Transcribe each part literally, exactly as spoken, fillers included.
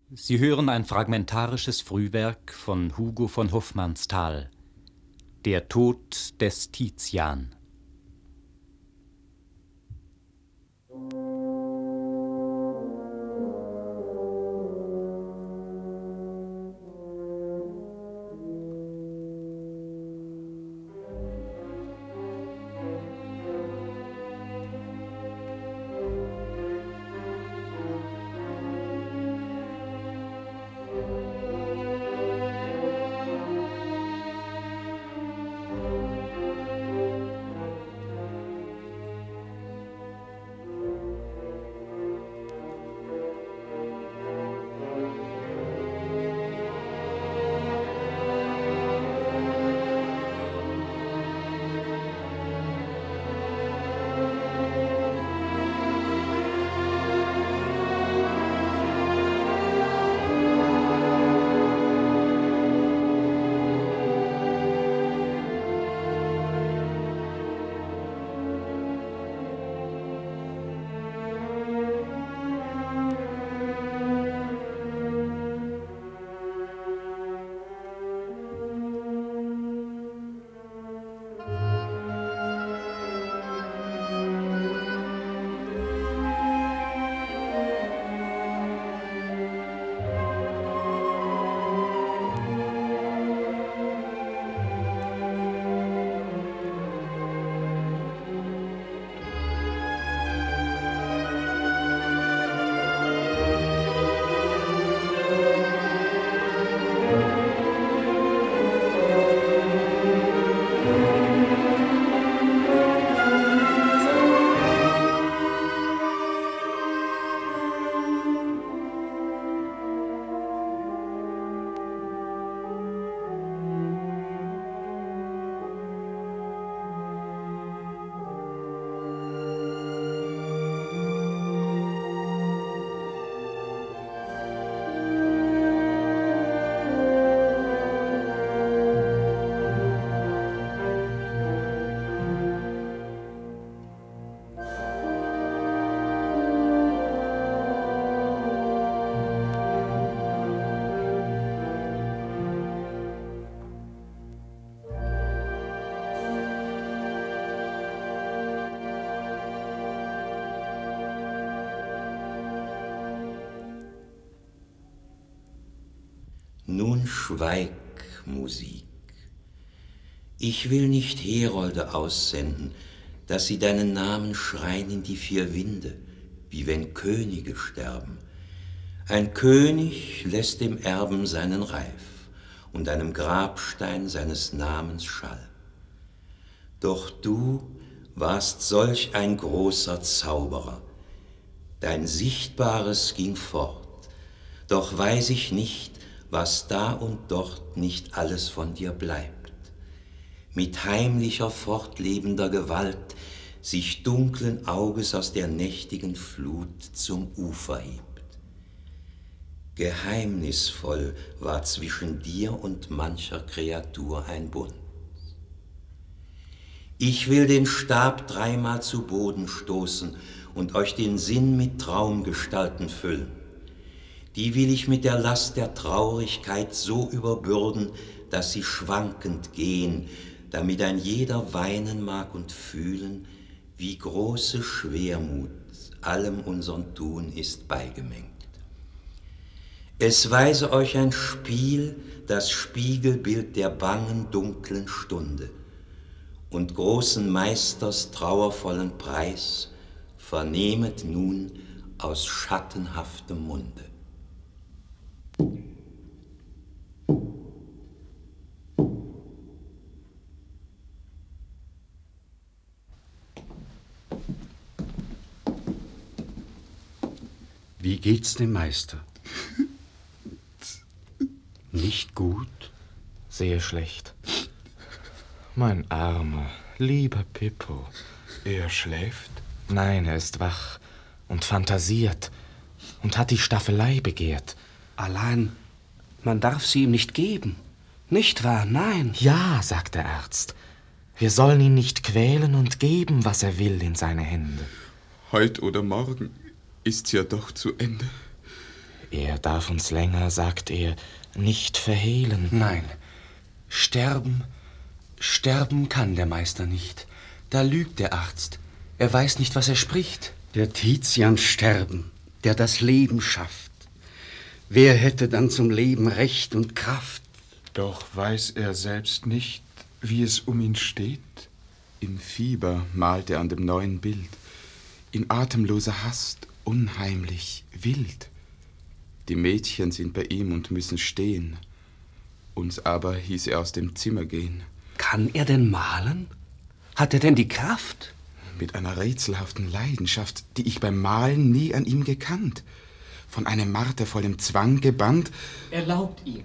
Sie hören ein fragmentarisches Frühwerk von Hugo von Hofmannsthal, Der Tod des Tizian. Nun schweig, Musik. Ich will nicht Herolde aussenden, dass sie deinen Namen schreien in die vier Winde, wie wenn Könige sterben. Ein König lässt dem Erben seinen Reif und einem Grabstein seines Namens Schall. Doch du warst solch ein großer Zauberer. Dein Sichtbares ging fort, doch weiß ich nicht, was da und dort nicht alles von dir bleibt. Mit heimlicher, fortlebender Gewalt sich dunklen Auges aus der nächtigen Flut zum Ufer hebt. Geheimnisvoll war zwischen dir und mancher Kreatur ein Bund. Ich will den Stab dreimal zu Boden stoßen und euch den Sinn mit Traumgestalten füllen. Die will ich mit der Last der Traurigkeit so überbürden, dass sie schwankend gehen, damit ein jeder weinen mag und fühlen, wie große Schwermut allem unsern Tun ist beigemengt. Es weise euch ein Spiel, das Spiegelbild der bangen, dunklen Stunde, und großen Meisters trauervollen Preis vernehmet nun aus schattenhaftem Munde. Wie geht's dem Meister? Nicht gut? Sehr schlecht. Mein armer, lieber Pippo. Er schläft? Nein, er ist wach und fantasiert und hat die Staffelei begehrt. Allein, man darf sie ihm nicht geben. Nicht wahr? Nein. Ja, sagt der Arzt. Wir sollen ihn nicht quälen und geben, was er will, in seine Hände. Heut oder morgen ist's ja doch zu Ende. Er darf uns länger, sagt er, nicht verhehlen. Nein, sterben, sterben kann der Meister nicht. Da lügt der Arzt. Er weiß nicht, was er spricht. Der Tizian sterben, der das Leben schafft. Wer hätte dann zum Leben Recht und Kraft? Doch weiß er selbst nicht, wie es um ihn steht. Im Fieber malt er an dem neuen Bild, in atemloser Hast, unheimlich, wild. Die Mädchen sind bei ihm und müssen stehen. Uns aber hieß er aus dem Zimmer gehen. Kann er denn malen? Hat er denn die Kraft? Mit einer rätselhaften Leidenschaft, die ich beim Malen nie an ihm gekannt. Von einem martervollen Zwang gebannt. Erlaubt ihr.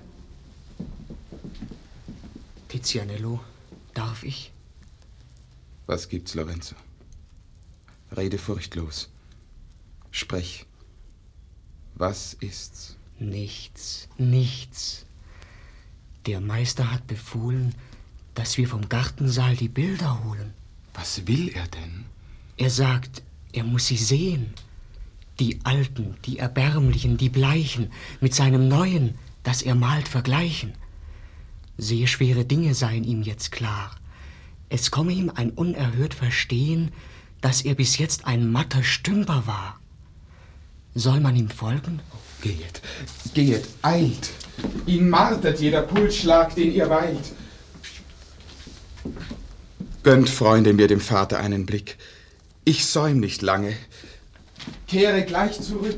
Tizianello, darf ich? Was gibt's, Lorenzo? Rede furchtlos. Sprech. Was ist's? Nichts, nichts. Der Meister hat befohlen, dass wir vom Gartensaal die Bilder holen. Was will er denn? Er sagt, er muss sie sehen. Die alten, die erbärmlichen, die bleichen, mit seinem neuen, das er malt, vergleichen. Sehr schwere Dinge seien ihm jetzt klar. Es komme ihm ein unerhört Verstehen, dass er bis jetzt ein matter Stümper war. Soll man ihm folgen? Gehet, gehet, eilt. Ihn martert jeder Pulsschlag, den ihr weilt. Gönnt, Freunde, mir dem Vater einen Blick. Ich säum nicht lange. Kehre gleich zurück.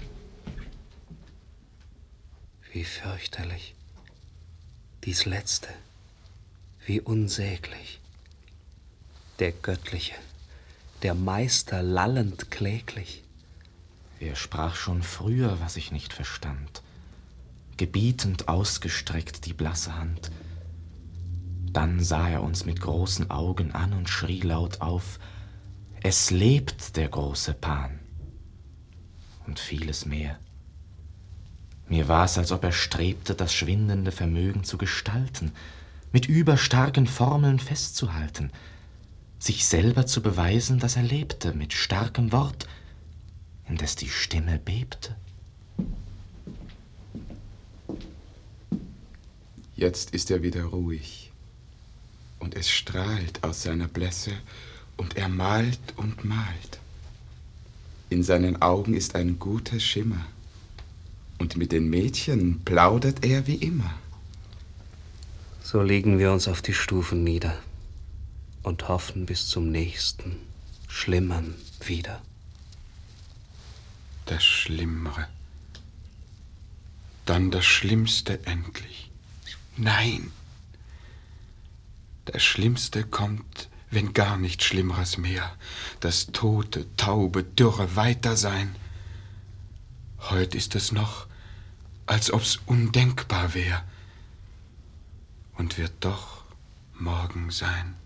Wie fürchterlich. Dies Letzte. Wie unsäglich. Der Göttliche, der Meister lallend kläglich. Er sprach schon früher, was ich nicht verstand. Gebietend ausgestreckt die blasse Hand. Dann sah er uns mit großen Augen an und schrie laut auf: Es lebt der große Pan. Und vieles mehr. Mir war's, als ob er strebte, das schwindende Vermögen zu gestalten, mit überstarken Formeln festzuhalten, sich selber zu beweisen, dass er lebte, mit starkem Wort, indes die Stimme bebte. Jetzt ist er wieder ruhig, und es strahlt aus seiner Blässe, und er malt und malt. In seinen Augen ist ein guter Schimmer, und mit den Mädchen plaudert er wie immer. So legen wir uns auf die Stufen nieder und hoffen bis zum nächsten, schlimmern wieder. Das Schlimmere. Dann das Schlimmste endlich. Nein! Das Schlimmste kommt, wenn gar nichts Schlimmeres mehr. Das tote, taube, dürre Weitersein. Heut ist es noch, als ob's undenkbar wär. Und wird doch morgen sein.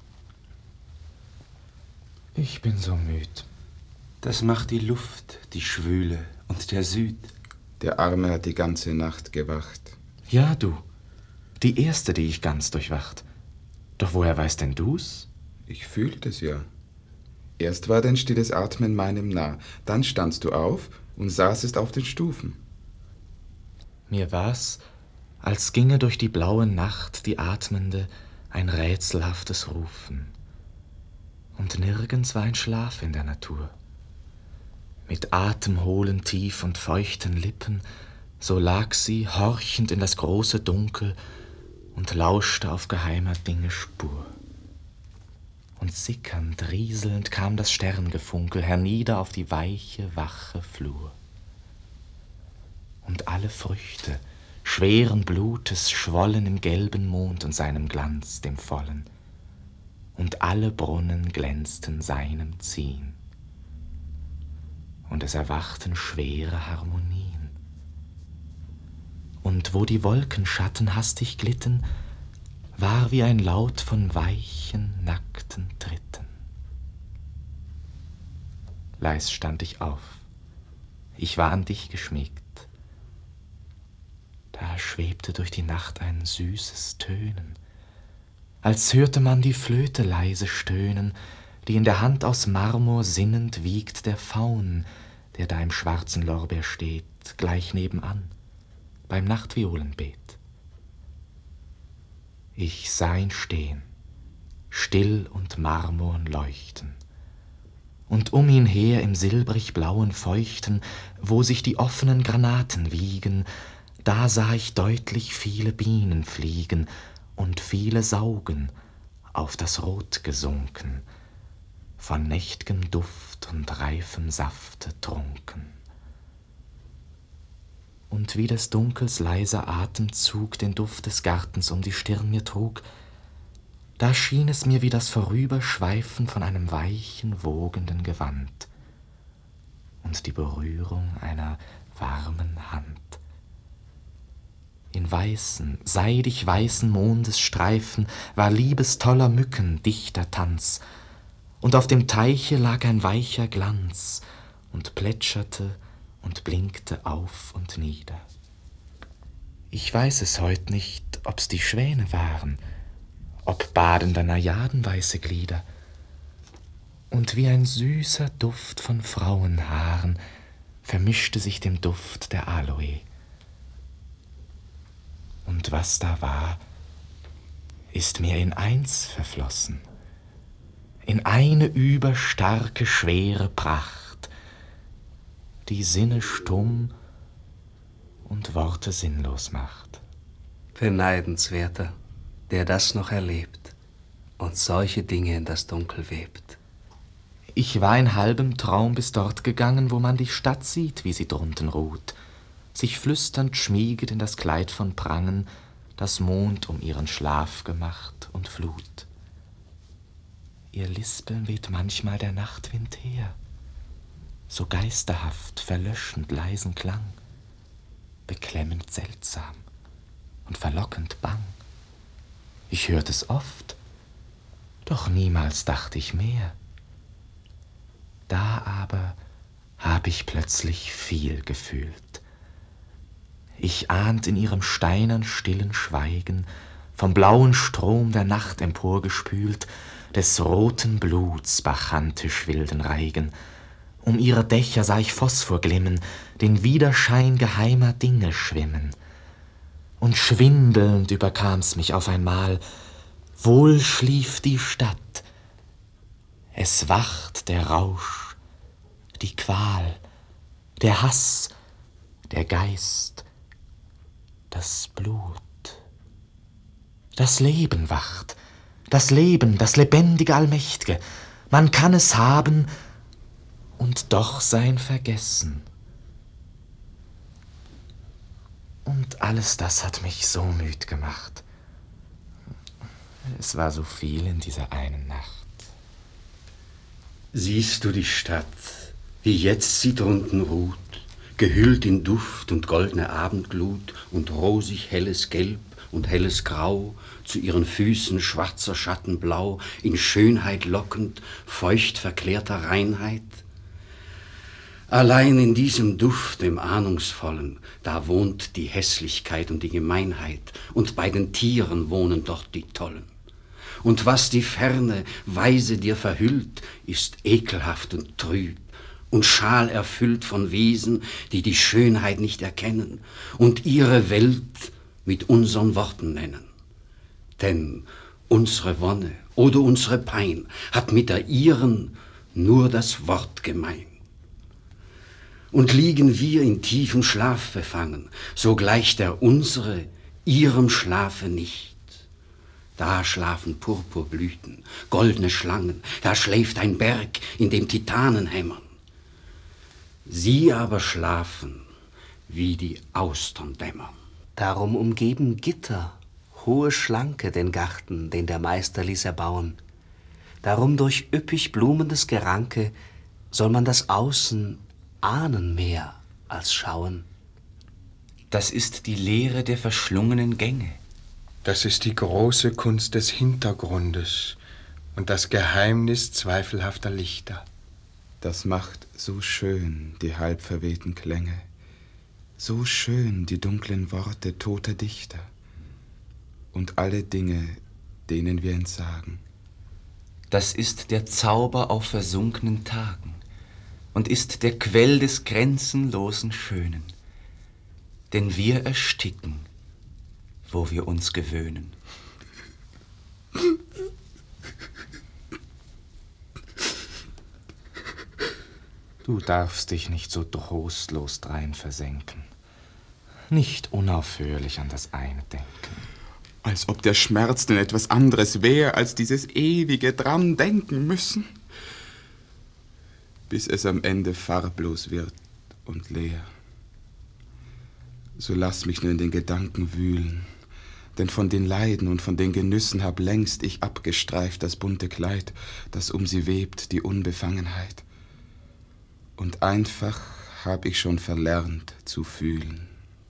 Ich bin so müd. Das macht die Luft, die Schwüle und der Süd. Der Arme hat die ganze Nacht gewacht. Ja, du. Die erste, die ich ganz durchwacht. Doch woher weißt denn du's? Ich fühlte es ja. Erst war dein stilles Atmen meinem nah, dann standst du auf und saßest auf den Stufen. Mir war's, als ginge durch die blaue Nacht die Atmende ein rätselhaftes Rufen. Und nirgends war ein Schlaf in der Natur. Mit atemhohlen, tief und feuchten Lippen, so lag sie, horchend in das große Dunkel, und lauschte auf geheimer Dinge Spur. Und sickernd, rieselnd kam das Sterngefunkel hernieder auf die weiche, wache Flur. Und alle Früchte schweren Blutes schwollen im gelben Mond und seinem Glanz, dem vollen. Und alle Brunnen glänzten seinem Ziehen. Und es erwachten schwere Harmonien. Und wo die Wolkenschatten hastig glitten, war wie ein Laut von weichen, nackten Tritten. Leis stand ich auf. Ich war an dich geschmiegt. Da schwebte durch die Nacht ein süßes Tönen, als hörte man die Flöte leise stöhnen, die in der Hand aus Marmor sinnend wiegt der Faun, der da im schwarzen Lorbeer steht, gleich nebenan, beim Nachtviolenbeet. Ich sah ihn stehen, still und marmorn leuchten, und um ihn her im silbrig-blauen Feuchten, wo sich die offenen Granaten wiegen, da sah ich deutlich viele Bienen fliegen und viele saugen, auf das Rot gesunken, von nächt'gem Duft und reifem Safte trunken. Und wie des Dunkels leiser Atemzug den Duft des Gartens um die Stirn mir trug, da schien es mir wie das Vorüberschweifen von einem weichen, wogenden Gewand und die Berührung einer warmen Hand. In weißen, seidig weißen Mondesstreifen war liebestoller Mücken dichter Tanz, und auf dem Teiche lag ein weicher Glanz und plätscherte und blinkte auf und nieder. Ich weiß es heut nicht, ob's die Schwäne waren, ob badender Najaden weiße Glieder, und wie ein süßer Duft von Frauenhaaren vermischte sich dem Duft der Aloe. Und was da war, ist mir in eins verflossen, in eine überstarke, schwere Pracht, die Sinne stumm und Worte sinnlos macht. Beneidenswerter, der das noch erlebt und solche Dinge in das Dunkel webt. Ich war in halbem Traum bis dort gegangen, wo man die Stadt sieht, wie sie drunten ruht, sich flüsternd schmieget in das Kleid von Prangen, das Mond um ihren Schlaf gemacht und Flut. Ihr Lispeln weht manchmal der Nachtwind her, so geisterhaft, verlöschend leisen Klang, beklemmend seltsam und verlockend bang. Ich hört es oft, doch niemals dacht ich mehr. Da aber hab ich plötzlich viel gefühlt. Ich ahnt in ihrem steinern stillen Schweigen, vom blauen Strom der Nacht emporgespült, des roten Bluts bacchantisch wilden Reigen. Um ihre Dächer sah ich Phosphor glimmen, den Widerschein geheimer Dinge schwimmen. Und schwindelnd überkam's mich auf einmal, wohl schlief die Stadt. Es wacht der Rausch, die Qual, der Hass, der Geist, das Blut. Das Leben wacht, das Leben, das lebendige Allmächt'ge. Man kann es haben und doch sein vergessen. Und alles das hat mich so müd gemacht. Es war so viel in dieser einen Nacht. Siehst du die Stadt, wie jetzt sie drunten ruht, gehüllt in Duft und goldne Abendglut und rosig helles Gelb und helles Grau, zu ihren Füßen schwarzer Schatten blau, in Schönheit lockend, feucht verklärter Reinheit? Allein in diesem Duft, dem Ahnungsvollen, da wohnt die Hässlichkeit und die Gemeinheit, und bei den Tieren wohnen dort die Tollen. Und was die Ferne weise dir verhüllt, ist ekelhaft und trüb und schal erfüllt von Wesen, die die Schönheit nicht erkennen und ihre Welt mit unseren Worten nennen. Denn unsere Wonne oder unsere Pein hat mit der ihren nur das Wort gemein. Und liegen wir in tiefem Schlaf befangen, so gleicht der unsere ihrem Schlafe nicht. Da schlafen Purpurblüten, goldene Schlangen, da schläft ein Berg, in dem Titanen hämmern. Sie aber schlafen, wie die Austern dämmern. Darum umgeben Gitter, hohe Schlanke, den Garten, den der Meister ließ erbauen. Darum durch üppig blumendes Geranke soll man das Außen ahnen mehr als schauen. Das ist die Lehre der verschlungenen Gänge. Das ist die große Kunst des Hintergrundes und das Geheimnis zweifelhafter Lichter. Das macht so schön die halbverwehten Klänge, so schön die dunklen Worte toter Dichter und alle Dinge, denen wir entsagen. Das ist der Zauber auf versunkenen Tagen, und ist der Quell des grenzenlosen Schönen. Denn wir ersticken, wo wir uns gewöhnen. Du darfst dich nicht so trostlos drein versenken, nicht unaufhörlich an das eine denken. Als ob der Schmerz denn etwas anderes wäre, als dieses ewige dran denken müssen, bis es am Ende farblos wird und leer. So lass mich nur in den Gedanken wühlen, denn von den Leiden und von den Genüssen hab längst ich abgestreift das bunte Kleid, das um sie webt, die Unbefangenheit. Und einfach hab ich schon verlernt zu fühlen.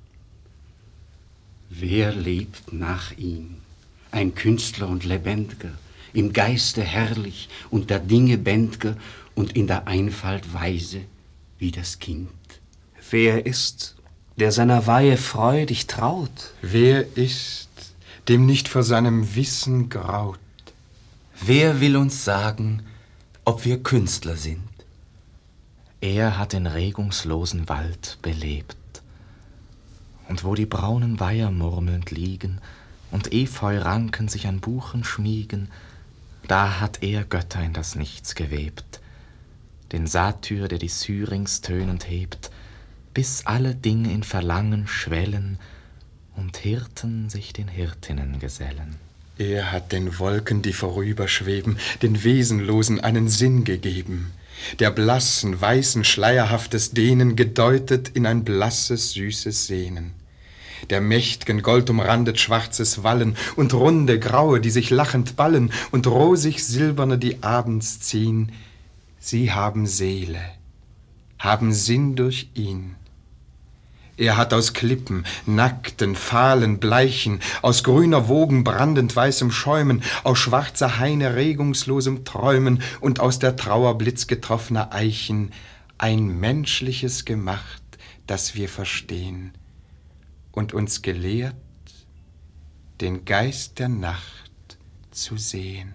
Wer lebt nach ihm? Ein Künstler und Lebendiger, im Geiste herrlich und der Dinge bänd'ger und in der Einfalt weise wie das Kind. Wer ist, der seiner Weihe freudig traut? Wer ist, dem nicht vor seinem Wissen graut? Wer will uns sagen, ob wir Künstler sind? Er hat den regungslosen Wald belebt. Und wo die braunen Weiher murmelnd liegen und Efeuranken sich an Buchen schmiegen, da hat er Götter in das Nichts gewebt, den Satyr, der die Syrinx tönend hebt, bis alle Dinge in Verlangen schwellen und Hirten sich den Hirtinnen gesellen. Er hat den Wolken, die vorüberschweben, den Wesenlosen einen Sinn gegeben, der blassen, weißen, schleierhaftes Dehnen gedeutet in ein blasses, süßes Sehnen. Der mächt'gen goldumrandet schwarzes Wallen und runde, graue, die sich lachend ballen und rosig silberne, die abends ziehen. Sie haben Seele, haben Sinn durch ihn. Er hat aus Klippen, nackten, fahlen, bleichen, aus grüner Wogen brandend weißem Schäumen, aus schwarzer Haine regungslosem Träumen und aus der Trauer blitzgetroffener Eichen ein menschliches gemacht, das wir verstehen und uns gelehrt, den Geist der Nacht zu sehen.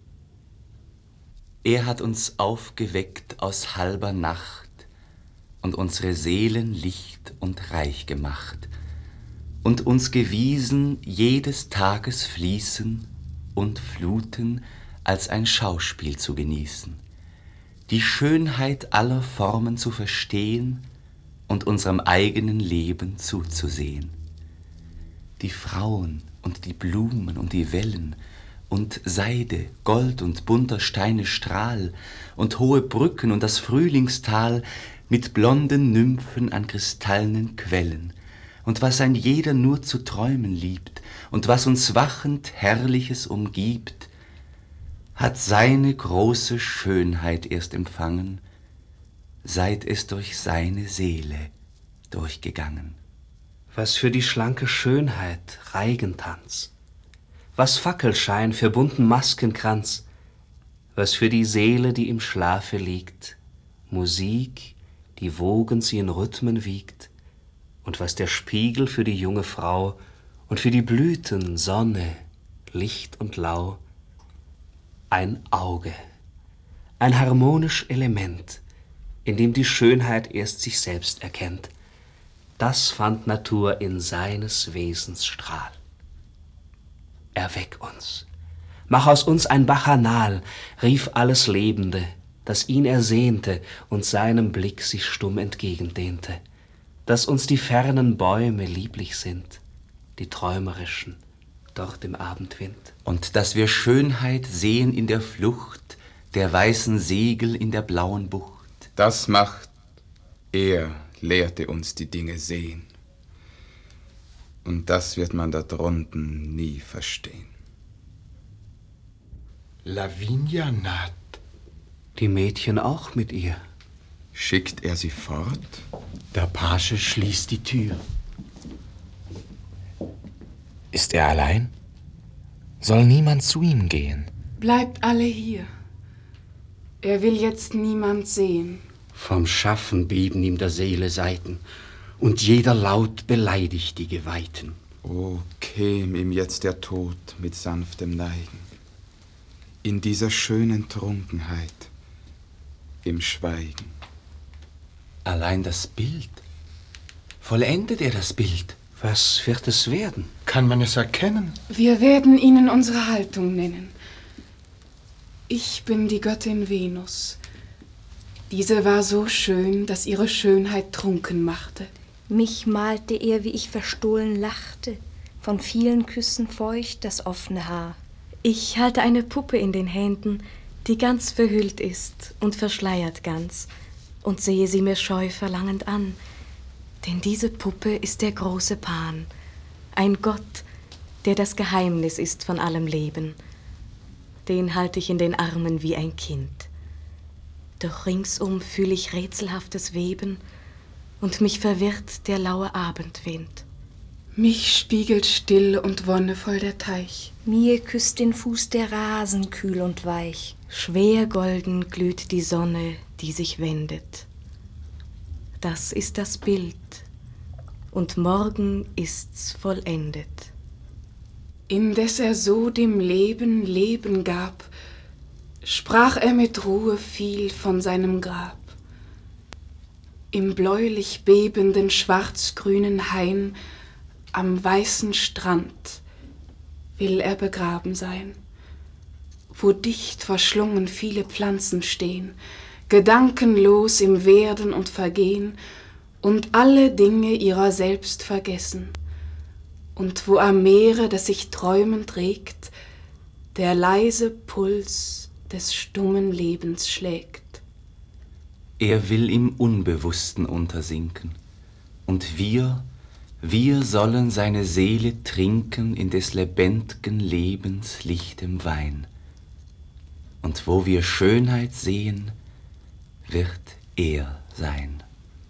Er hat uns aufgeweckt aus halber Nacht und unsere Seelen licht und reich gemacht und uns gewiesen, jedes Tages Fließen und Fluten als ein Schauspiel zu genießen, die Schönheit aller Formen zu verstehen und unserem eigenen Leben zuzusehen. Die Frauen und die Blumen und die Wellen und Seide, Gold und bunter Steine Strahl und hohe Brücken und das Frühlingstal mit blonden Nymphen an kristallnen Quellen und was ein jeder nur zu träumen liebt und was uns wachend Herrliches umgibt, hat seine große Schönheit erst empfangen, seit es durch seine Seele durchgegangen. Was für die schlanke Schönheit Reigentanz, was Fackelschein für bunten Maskenkranz, was für die Seele, die im Schlafe liegt, Musik, die Wogen sie in Rhythmen wiegt, und was der Spiegel für die junge Frau und für die Blüten Sonne, Licht und Lau, ein Auge, ein harmonisch Element, in dem die Schönheit erst sich selbst erkennt. Das fand Natur in seines Wesens Strahl. Erweck uns, mach aus uns ein Bacchanal, rief alles Lebende, das ihn ersehnte und seinem Blick sich stumm entgegendehnte, dass uns die fernen Bäume lieblich sind, die träumerischen, dort im Abendwind. Und dass wir Schönheit sehen in der Flucht der weißen Segel in der blauen Bucht. Das macht, er lehrte uns die Dinge sehen. Und das wird man da drunten nie verstehen. Lavinia naht. Die Mädchen auch mit ihr. Schickt er sie fort? Der Page schließt die Tür. Ist er allein? Soll niemand zu ihm gehen? Bleibt alle hier. Er will jetzt niemand sehen. Vom Schaffen beben ihm der Seele Saiten, und jeder Laut beleidigt die Geweihten. O, käm ihm jetzt der Tod mit sanftem Neigen, in dieser schönen Trunkenheit, im Schweigen. Allein das Bild. Vollendet er das Bild? Was wird es werden? Kann man es erkennen? Wir werden Ihnen unsere Haltung nennen. Ich bin die Göttin Venus. Diese war so schön, dass ihre Schönheit trunken machte. Mich malte er, wie ich verstohlen lachte, von vielen Küssen feucht das offene Haar. Ich halte eine Puppe in den Händen, die ganz verhüllt ist und verschleiert ganz, und sehe sie mir scheu verlangend an. Denn diese Puppe ist der große Pan, ein Gott, der das Geheimnis ist von allem Leben. Den halte ich in den Armen wie ein Kind. Doch ringsum fühl ich rätselhaftes Weben, und mich verwirrt der laue Abendwind. Mich spiegelt still und wonnevoll der Teich. Mir küsst den Fuß der Rasen kühl und weich. Schwer golden glüht die Sonne, die sich wendet. Das ist das Bild, und morgen ist's vollendet. Indes er so dem Leben Leben gab, sprach er mit Ruhe viel von seinem Grab. Im bläulich bebenden schwarzgrünen Hain am weißen Strand will er begraben sein, wo dicht verschlungen viele Pflanzen stehen, gedankenlos im Werden und Vergehen und alle Dinge ihrer selbst vergessen, und wo am Meere, das sich träumend regt, der leise Puls des stummen Lebens schlägt. Er will im Unbewussten untersinken, und wir, wir sollen seine Seele trinken in des lebendigen Lebens lichtem Wein. Und wo wir Schönheit sehen, wird er sein.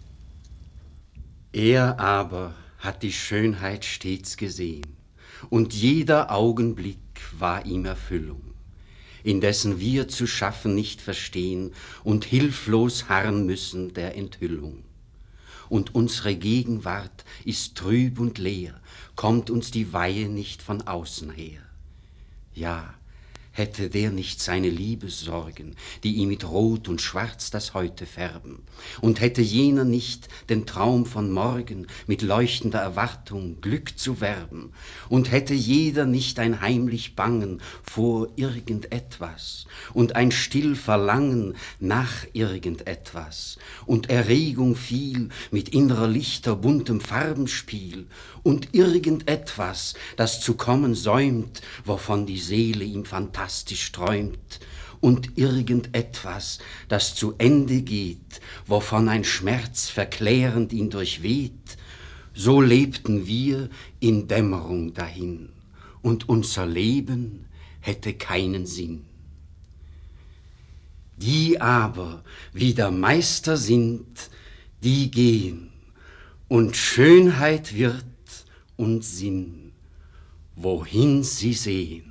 Er aber hat die Schönheit stets gesehen, und jeder Augenblick war ihm Erfüllung, indessen wir zu schaffen nicht verstehen und hilflos harren müssen der Enthüllung. Und unsere Gegenwart ist trüb und leer, kommt uns die Weihe nicht von außen her. Ja, hätte der nicht seine Liebessorgen, die ihm mit Rot und Schwarz das Heute färben, und hätte jener nicht den Traum von morgen mit leuchtender Erwartung Glück zu werben, und hätte jeder nicht ein heimlich Bangen vor irgendetwas und ein still Verlangen nach irgendetwas und Erregung viel mit innerer Lichter buntem Farbenspiel und irgendetwas, das zu kommen säumt, wovon die Seele ihm fantastisch träumt, und irgendetwas, das zu Ende geht, wovon ein Schmerz verklärend ihn durchweht, so lebten wir in Dämmerung dahin, und unser Leben hätte keinen Sinn. Die aber wieder Meister sind, die gehen, und Schönheit wird und Sinn, wohin sie sehen.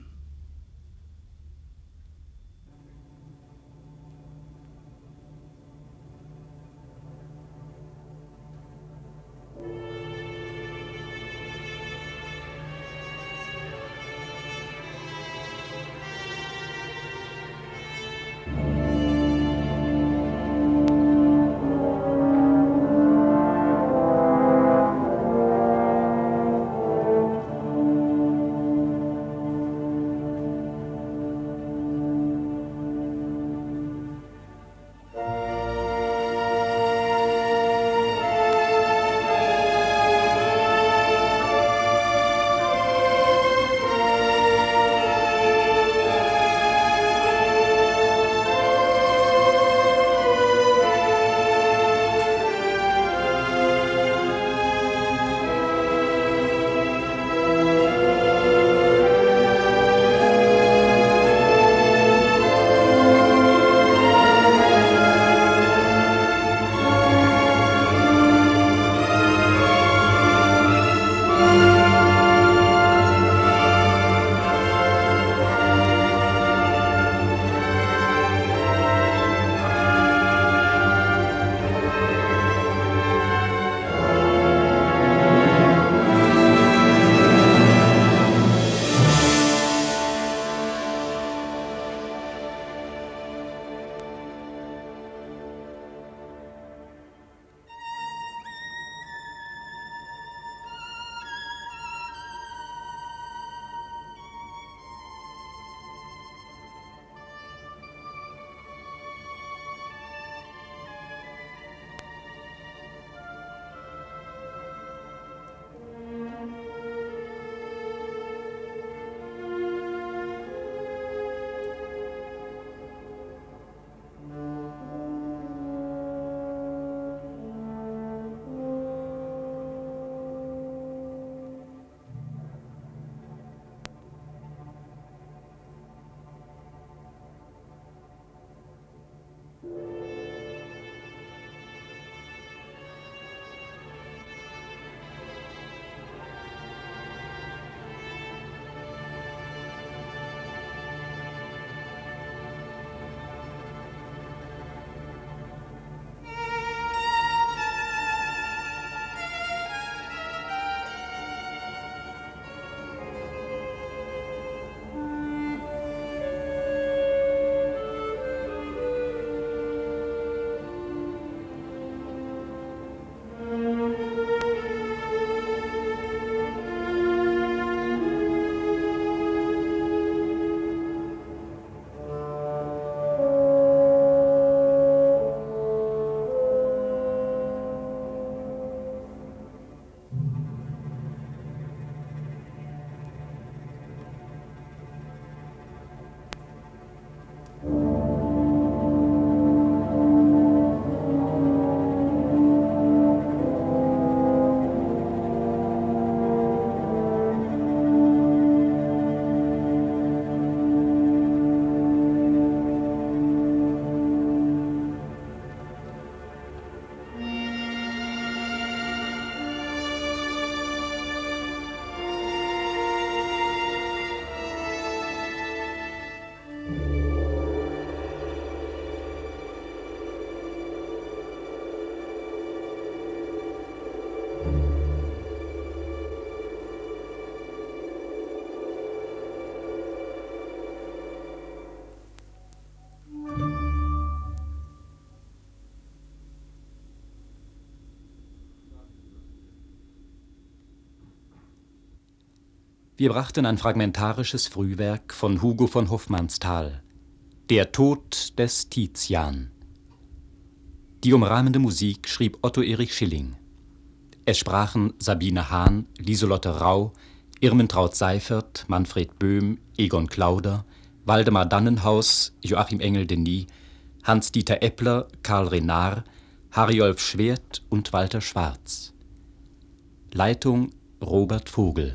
Wir brachten ein fragmentarisches Frühwerk von Hugo von Hofmannsthal, Der Tod des Tizian. Die umrahmende Musik schrieb Otto Erich Schilling. Es sprachen Sabine Hahn, Lieselotte Rau, Irmentraut Seifert, Manfred Böhm, Egon Klauder, Waldemar Dannenhaus, Joachim Engel-Denis, Hans-Dieter Eppler, Karl Renard, Harjolf Schwert und Walter Schwarz. Leitung Robert Vogel.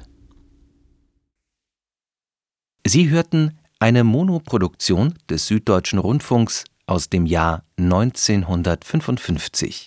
Sie hörten eine Monoproduktion des Süddeutschen Rundfunks aus dem Jahr neunzehnhundertfünfundfünfzig.